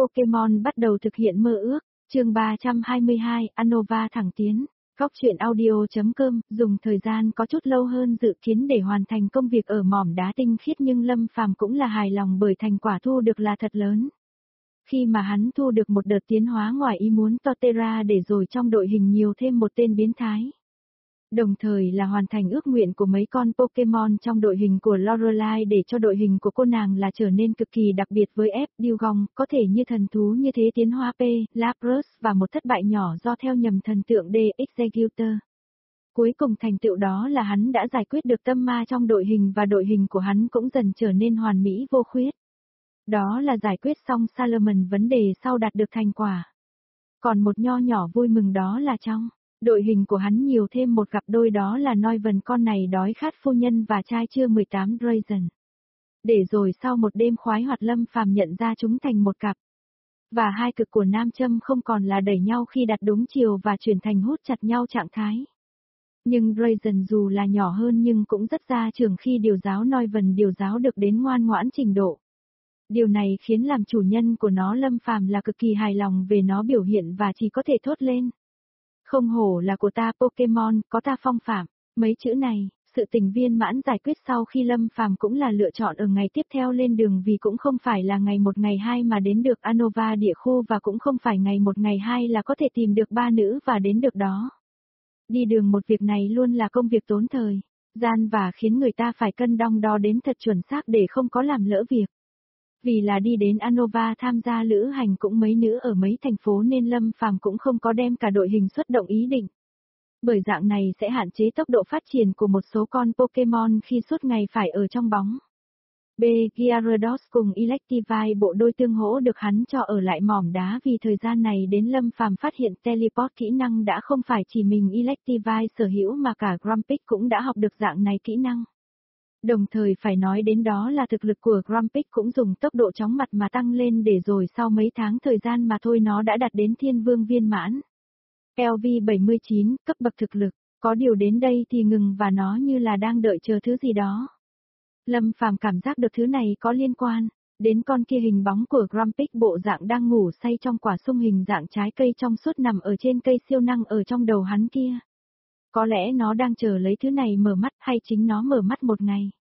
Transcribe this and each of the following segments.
Pokemon bắt đầu thực hiện mơ ước, chương 322, Unova thẳng tiến. Góc truyện audio.com, dùng thời gian có chút lâu hơn dự kiến để hoàn thành công việc ở mỏm đá tinh khiết nhưng Lâm Phàm cũng là hài lòng bởi thành quả thu được là thật lớn. Khi mà hắn thu được một đợt tiến hóa ngoài ý muốn Torterra để rồi trong đội hình nhiều thêm một tên biến thái. Đồng thời là hoàn thành ước nguyện của mấy con Pokemon trong đội hình của Lorelai để cho đội hình của cô nàng là trở nên cực kỳ đặc biệt với F. Dugong, có thể như thần thú như thế tiến hóa P. Lapras và một thất bại nhỏ do theo nhầm thần tượng D. Executor. Cuối cùng thành tựu đó là hắn đã giải quyết được tâm ma trong đội hình và đội hình của hắn cũng dần trở nên hoàn mỹ vô khuyết. Đó là giải quyết xong Salomon vấn đề sau đạt được thành quả. Còn một nho nhỏ vui mừng đó là trong đội hình của hắn nhiều thêm một cặp đôi đó là Noivern con này đói khát phu nhân và trai chưa 18 Drazen. Để rồi sau một đêm khoái hoạt Lâm Phàm nhận ra chúng thành một cặp. Và hai cực của nam châm không còn là đẩy nhau khi đặt đúng chiều và chuyển thành hút chặt nhau trạng thái. Nhưng Drazen dù là nhỏ hơn nhưng cũng rất gia trưởng khi điều giáo Noivern điều giáo được đến ngoan ngoãn trình độ. Điều này khiến làm chủ nhân của nó Lâm Phàm là cực kỳ hài lòng về nó biểu hiện và chỉ có thể thốt lên. Không hổ là của ta Pokemon, có ta phong phạm. Mấy chữ này, sự tình viên mãn giải quyết sau khi Lâm Phàm cũng là lựa chọn ở ngày tiếp theo lên đường vì cũng không phải là ngày 1 ngày 2 mà đến được Unova địa khu và cũng không phải ngày 1 ngày 2 là có thể tìm được 3 nữ và đến được đó. Đi đường một việc này luôn là công việc tốn thời, gian và khiến người ta phải cân đong đo đến thật chuẩn xác để không có làm lỡ việc. Vì là đi đến Unova tham gia lữ hành cũng mấy nữ ở mấy thành phố nên Lâm Phàm cũng không có đem cả đội hình xuất động ý định. Bởi dạng này sẽ hạn chế tốc độ phát triển của một số con Pokemon khi suốt ngày phải ở trong bóng. B. Gyarados cùng Electivire bộ đôi tương hỗ được hắn cho ở lại mỏm đá vì thời gian này đến Lâm Phàm phát hiện teleport kỹ năng đã không phải chỉ mình Electivire sở hữu mà cả Grumpig cũng đã học được dạng này kỹ năng. Đồng thời phải nói đến đó là thực lực của Grumpig cũng dùng tốc độ chóng mặt mà tăng lên để rồi sau mấy tháng thời gian mà thôi nó đã đạt đến thiên vương viên mãn. LV79, cấp bậc thực lực, có điều đến đây thì ngừng và nó như là đang đợi chờ thứ gì đó. Lâm Phàm cảm giác được thứ này có liên quan, đến con kia hình bóng của Grumpig bộ dạng đang ngủ say trong quả sung hình dạng trái cây trong suốt nằm ở trên cây siêu năng ở trong đầu hắn kia. Có lẽ nó đang chờ lấy thứ này mở mắt hay chính nó mở mắt một ngày.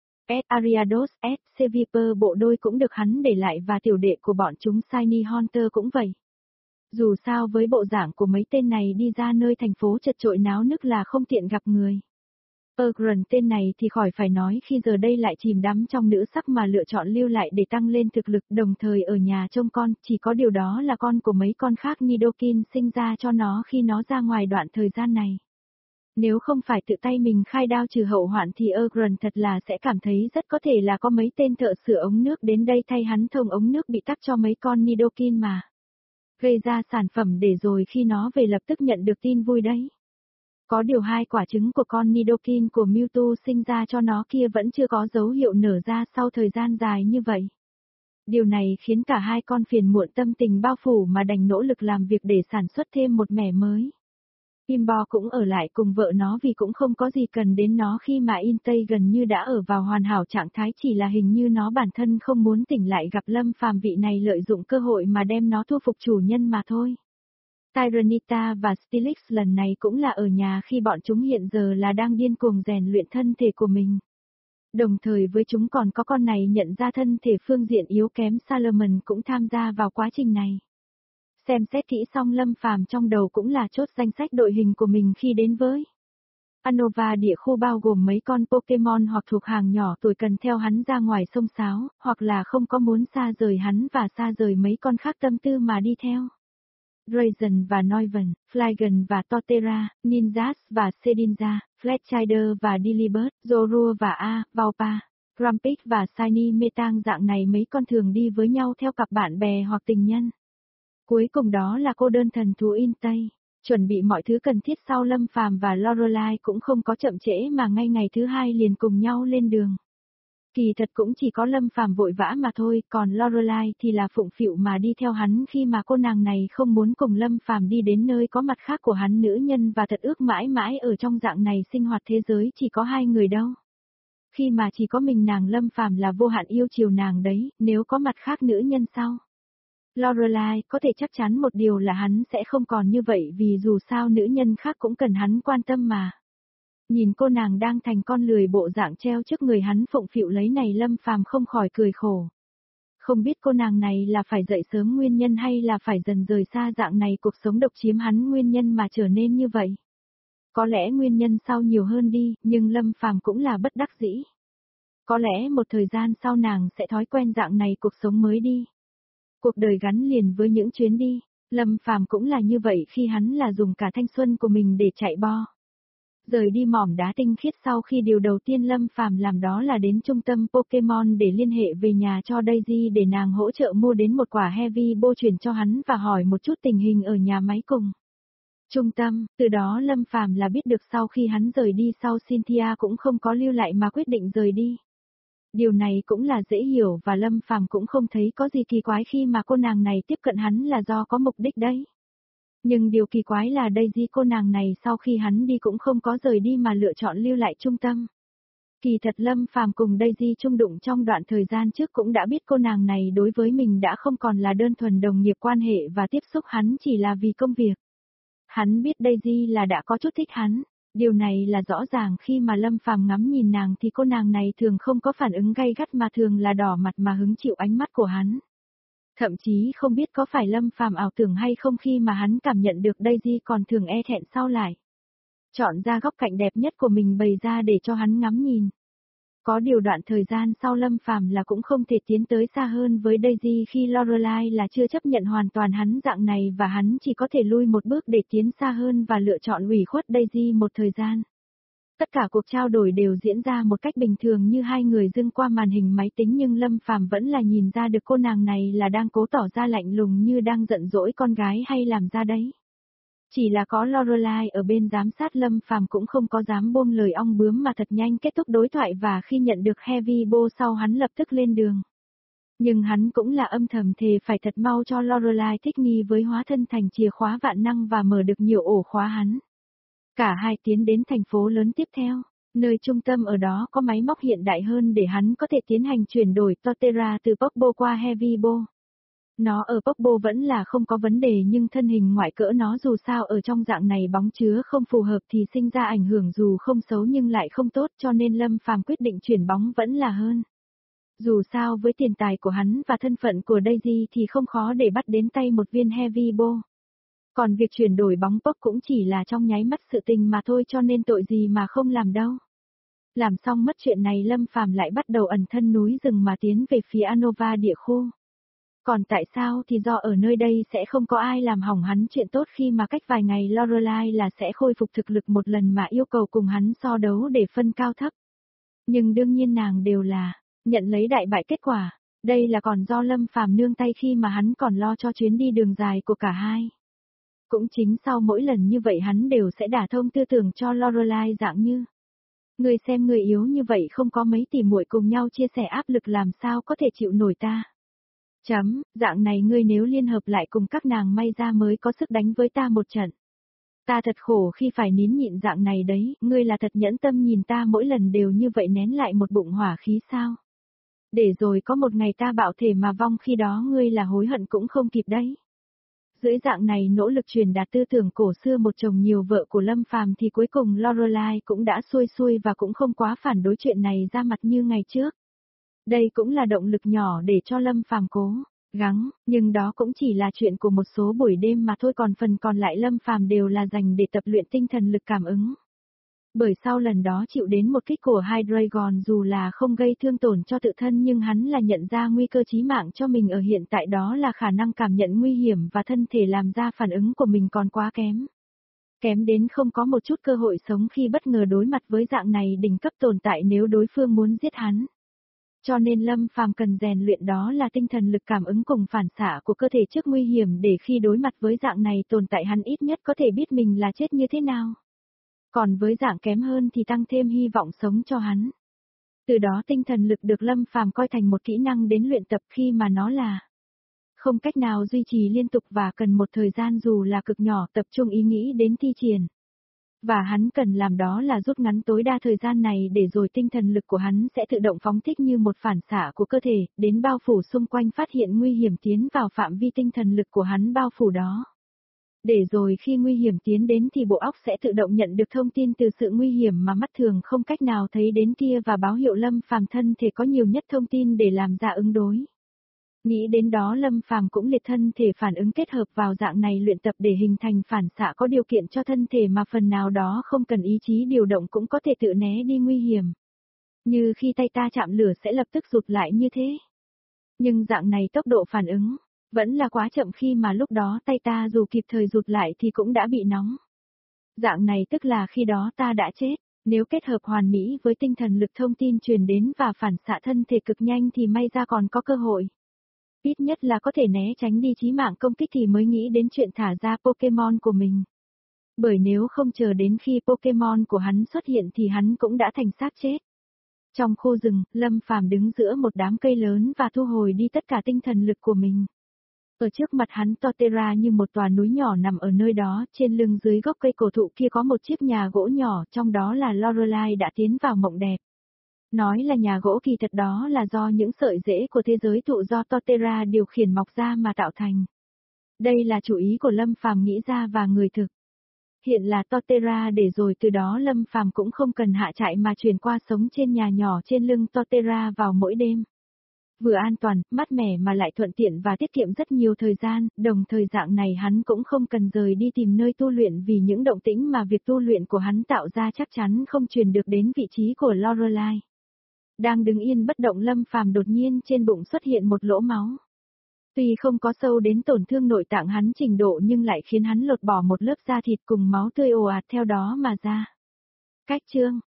Ariados, Seviper bộ đôi cũng được hắn để lại và tiểu đệ của bọn chúng Shiny Hunter cũng vậy. Dù sao với bộ dạng của mấy tên này đi ra nơi thành phố chật chội náo nức là không tiện gặp người. Ergren tên này thì khỏi phải nói khi giờ đây lại chìm đắm trong nữ sắc mà lựa chọn lưu lại để tăng lên thực lực đồng thời ở nhà trông con, chỉ có điều đó là con của mấy con khác Nidoking sinh ra cho nó khi nó ra ngoài đoạn thời gian này. Nếu không phải tự tay mình khai đao trừ hậu hoạn thì Ergren thật là sẽ cảm thấy rất có thể là có mấy tên thợ sửa ống nước đến đây thay hắn thông ống nước bị tắc cho mấy con Nidoking mà. Gây ra sản phẩm để rồi khi nó về lập tức nhận được tin vui đấy. Có điều 2 quả trứng của con Nidoking của Mewtwo sinh ra cho nó kia vẫn chưa có dấu hiệu nở ra sau thời gian dài như vậy. Điều này khiến cả 2 con phiền muộn tâm tình bao phủ mà đành nỗ lực làm việc để sản xuất thêm một mẻ mới. Kimbo cũng ở lại cùng vợ nó vì cũng không có gì cần đến nó khi mà Intei gần như đã ở vào hoàn hảo trạng thái chỉ là hình như nó bản thân không muốn tỉnh lại gặp Lâm Phàm vị này lợi dụng cơ hội mà đem nó thu phục chủ nhân mà thôi. Tyranitar và Steelix lần này cũng là ở nhà khi bọn chúng hiện giờ là đang điên cuồng rèn luyện thân thể của mình. Đồng thời với chúng còn có con này nhận ra thân thể phương diện yếu kém Salomon cũng tham gia vào quá trình này. Xem xét kỹ xong Lâm Phàm trong đầu cũng là chốt danh sách đội hình của mình khi đến với Unova địa khu bao gồm mấy con Pokemon hoặc thuộc hàng nhỏ tuổi cần theo hắn ra ngoài sông sáo, hoặc là không có muốn xa rời hắn và xa rời mấy con khác tâm tư mà đi theo. Drazen và Noivern, Flygon và Torterra, Ninjas và Shedinja, Fletchinder và Delibird, Zorua và Valpa, Grumpig và Shiny Metang dạng này mấy con thường đi với nhau theo cặp bạn bè hoặc tình nhân. Cuối cùng đó là cô đơn thần thú Intei, chuẩn bị mọi thứ cần thiết sau Lâm Phàm và Lorelai cũng không có chậm trễ mà ngay ngày thứ 2 liền cùng nhau lên đường. Kỳ thật cũng chỉ có Lâm Phàm vội vã mà thôi, còn Lorelai thì là phụng phịu mà đi theo hắn khi mà cô nàng này không muốn cùng Lâm Phàm đi đến nơi có mặt khác của hắn nữ nhân và thật ước mãi mãi ở trong dạng này sinh hoạt thế giới chỉ có 2 người đâu. Khi mà chỉ có mình nàng Lâm Phàm là vô hạn yêu chiều nàng đấy, nếu có mặt khác nữ nhân sau. Lorelai có thể chắc chắn một điều là hắn sẽ không còn như vậy vì dù sao nữ nhân khác cũng cần hắn quan tâm mà. Nhìn cô nàng đang thành con lười bộ dạng treo trước người hắn phụng phịu lấy này Lâm Phàm không khỏi cười khổ. Không biết cô nàng này là phải dậy sớm nguyên nhân hay là phải dần rời xa dạng này cuộc sống độc chiếm hắn nguyên nhân mà trở nên như vậy. Có lẽ nguyên nhân sau nhiều hơn đi, nhưng Lâm Phàm cũng là bất đắc dĩ. Có lẽ một thời gian sau nàng sẽ thói quen dạng này cuộc sống mới đi. Cuộc đời gắn liền với những chuyến đi, Lâm Phàm cũng là như vậy khi hắn là dùng cả thanh xuân của mình để chạy bo. Rời đi mỏm đá tinh khiết sau khi điều đầu tiên Lâm Phàm làm đó là đến trung tâm Pokemon để liên hệ về nhà cho Daisy để nàng hỗ trợ mua đến một quả Heavy Ball chuyển cho hắn và hỏi một chút tình hình ở nhà máy cùng. Trung tâm, từ đó Lâm Phàm là biết được sau khi hắn rời đi sau Cynthia cũng không có lưu lại mà quyết định rời đi. Điều này cũng là dễ hiểu và Lâm Phàm cũng không thấy có gì kỳ quái khi mà cô nàng này tiếp cận hắn là do có mục đích đấy. Nhưng điều kỳ quái là Daisy cô nàng này sau khi hắn đi cũng không có rời đi mà lựa chọn lưu lại trung tâm. Kỳ thật Lâm Phàm cùng Daisy chung đụng trong đoạn thời gian trước cũng đã biết cô nàng này đối với mình đã không còn là đơn thuần đồng nghiệp quan hệ và tiếp xúc hắn chỉ là vì công việc. Hắn biết Daisy là đã có chút thích hắn, điều này là rõ ràng khi mà Lâm Phàm ngắm nhìn nàng thì cô nàng này thường không có phản ứng gay gắt mà thường là đỏ mặt mà hứng chịu ánh mắt của hắn. Thậm chí không biết có phải Lâm Phàm ảo tưởng hay không khi mà hắn cảm nhận được Daisy còn thường e thẹn sau lại. Chọn ra góc cạnh đẹp nhất của mình bày ra để cho hắn ngắm nhìn. Có điều đoạn thời gian sau Lâm Phàm là cũng không thể tiến tới xa hơn với Daisy khi Lorelai là chưa chấp nhận hoàn toàn hắn dạng này và hắn chỉ có thể lui một bước để tiến xa hơn và lựa chọn ủy khuất Daisy một thời gian. Tất cả cuộc trao đổi đều diễn ra một cách bình thường như hai người dưng qua màn hình máy tính nhưng Lâm Phàm vẫn là nhìn ra được cô nàng này là đang cố tỏ ra lạnh lùng như đang giận dỗi con gái hay làm ra đấy. Chỉ là có Lorelai ở bên giám sát Lâm Phàm cũng không có dám buông lời ong bướm mà thật nhanh kết thúc đối thoại và khi nhận được Heavy Ball sau hắn lập tức lên đường. Nhưng hắn cũng là âm thầm thề phải thật mau cho Lorelai thích nghi với hóa thân thành chìa khóa vạn năng và mở được nhiều ổ khóa hắn. Cả hai tiến đến thành phố lớn tiếp theo, nơi trung tâm ở đó có máy móc hiện đại hơn để hắn có thể tiến hành chuyển đổi Torterra từ Pokeball qua Heavy Ball. Nó ở Pokeball vẫn là không có vấn đề nhưng thân hình ngoại cỡ nó dù sao ở trong dạng này bóng chứa không phù hợp thì sinh ra ảnh hưởng dù không xấu nhưng lại không tốt cho nên Lâm Phàm quyết định chuyển bóng vẫn là hơn. Dù sao với tiền tài của hắn và thân phận của Daisy thì không khó để bắt đến tay một viên Heavy Ball. Còn việc chuyển đổi bóng pok cũng chỉ là trong nháy mắt sự tình mà thôi cho nên tội gì mà không làm đâu. Làm xong mất chuyện này Lâm Phàm lại bắt đầu ẩn thân núi rừng mà tiến về phía Anova địa khu. Còn tại sao thì do ở nơi đây sẽ không có ai làm hỏng hắn chuyện tốt khi mà cách vài ngày Lorelai là sẽ khôi phục thực lực một lần mà yêu cầu cùng hắn so đấu để phân cao thấp. Nhưng đương nhiên nàng đều là nhận lấy đại bại kết quả, đây là còn do Lâm Phàm nương tay khi mà hắn còn lo cho chuyến đi đường dài của cả hai. Cũng chính sau mỗi lần như vậy hắn đều sẽ đả thông tư tưởng cho Lorelai dạng như. Người xem người yếu như vậy không có mấy tỉ muội cùng nhau chia sẻ áp lực làm sao có thể chịu nổi ta. Dạng này ngươi nếu liên hợp lại cùng các nàng may ra mới có sức đánh với ta một trận. Ta thật khổ khi phải nín nhịn dạng này đấy, ngươi là thật nhẫn tâm nhìn ta mỗi lần đều như vậy nén lại một bụng hỏa khí sao. Để rồi có một ngày ta bạo thể mà vong khi đó ngươi là hối hận cũng không kịp đấy. Dưới dạng này nỗ lực truyền đạt tư tưởng cổ xưa một chồng nhiều vợ của Lâm Phàm thì cuối cùng Lorelai cũng đã xuôi xuôi và cũng không quá phản đối chuyện này ra mặt như ngày trước. Đây cũng là động lực nhỏ để cho Lâm Phàm cố gắng, nhưng đó cũng chỉ là chuyện của một số buổi đêm mà thôi còn phần còn lại Lâm Phàm đều là dành để tập luyện tinh thần lực cảm ứng. Bởi sau lần đó chịu đến một kích của Hydreigon dù là không gây thương tổn cho tự thân nhưng hắn là nhận ra nguy cơ chí mạng cho mình ở hiện tại đó là khả năng cảm nhận nguy hiểm và thân thể làm ra phản ứng của mình còn quá kém. Kém đến không có một chút cơ hội sống khi bất ngờ đối mặt với dạng này đỉnh cấp tồn tại nếu đối phương muốn giết hắn. Cho nên Lâm Phàm cần rèn luyện đó là tinh thần lực cảm ứng cùng phản xạ của cơ thể trước nguy hiểm để khi đối mặt với dạng này tồn tại hắn ít nhất có thể biết mình là chết như thế nào. Còn với dạng kém hơn thì tăng thêm hy vọng sống cho hắn. Từ đó tinh thần lực được Lâm Phàm coi thành một kỹ năng đến luyện tập khi mà nó là không cách nào duy trì liên tục và cần một thời gian dù là cực nhỏ tập trung ý nghĩ đến thi triển. Và hắn cần làm đó là rút ngắn tối đa thời gian này để rồi tinh thần lực của hắn sẽ tự động phóng thích như một phản xạ của cơ thể, đến bao phủ xung quanh phát hiện nguy hiểm tiến vào phạm vi tinh thần lực của hắn bao phủ đó. Để rồi khi nguy hiểm tiến đến thì bộ óc sẽ tự động nhận được thông tin từ sự nguy hiểm mà mắt thường không cách nào thấy đến kia và báo hiệu Lâm Phàm thân thể có nhiều nhất thông tin để làm ra ứng đối. Nghĩ đến đó Lâm Phàm cũng liệt thân thể phản ứng kết hợp vào dạng này luyện tập để hình thành phản xạ có điều kiện cho thân thể mà phần nào đó không cần ý chí điều động cũng có thể tự né đi nguy hiểm. Như khi tay ta chạm lửa sẽ lập tức rụt lại như thế. Nhưng dạng này tốc độ phản ứng vẫn là quá chậm khi mà lúc đó tay ta dù kịp thời rụt lại thì cũng đã bị nóng. Dạng này tức là khi đó ta đã chết, nếu kết hợp hoàn mỹ với tinh thần lực thông tin truyền đến và phản xạ thân thể cực nhanh thì may ra còn có cơ hội. Ít nhất là có thể né tránh đi chí mạng công kích thì mới nghĩ đến chuyện thả ra Pokemon của mình. Bởi nếu không chờ đến khi Pokemon của hắn xuất hiện thì hắn cũng đã thành xác chết. Trong khu rừng, Lâm Phàm đứng giữa một đám cây lớn và thu hồi đi tất cả tinh thần lực của mình. Ở trước mặt hắn Torterra như một tòa núi nhỏ nằm ở nơi đó, trên lưng dưới gốc cây cổ thụ kia có một chiếc nhà gỗ nhỏ, trong đó là Lorelai đã tiến vào mộng đẹp. Nói là nhà gỗ kỳ thật đó là do những sợi rễ của thế giới thụ do Torterra điều khiển mọc ra mà tạo thành. Đây là chủ ý của Lâm Phàm nghĩ ra và người thực. Hiện là Torterra để rồi từ đó Lâm Phàm cũng không cần hạ trại mà chuyển qua sống trên nhà nhỏ trên lưng Torterra vào mỗi đêm. Vừa an toàn, mát mẻ mà lại thuận tiện và tiết kiệm rất nhiều thời gian, đồng thời dạng này hắn cũng không cần rời đi tìm nơi tu luyện vì những động tĩnh mà việc tu luyện của hắn tạo ra chắc chắn không truyền được đến vị trí của Lorelai. Đang đứng yên bất động Lâm Phàm đột nhiên trên bụng xuất hiện một lỗ máu. Tuy không có sâu đến tổn thương nội tạng hắn trình độ nhưng lại khiến hắn lột bỏ một lớp da thịt cùng máu tươi ồ ạt theo đó mà ra. Cách chương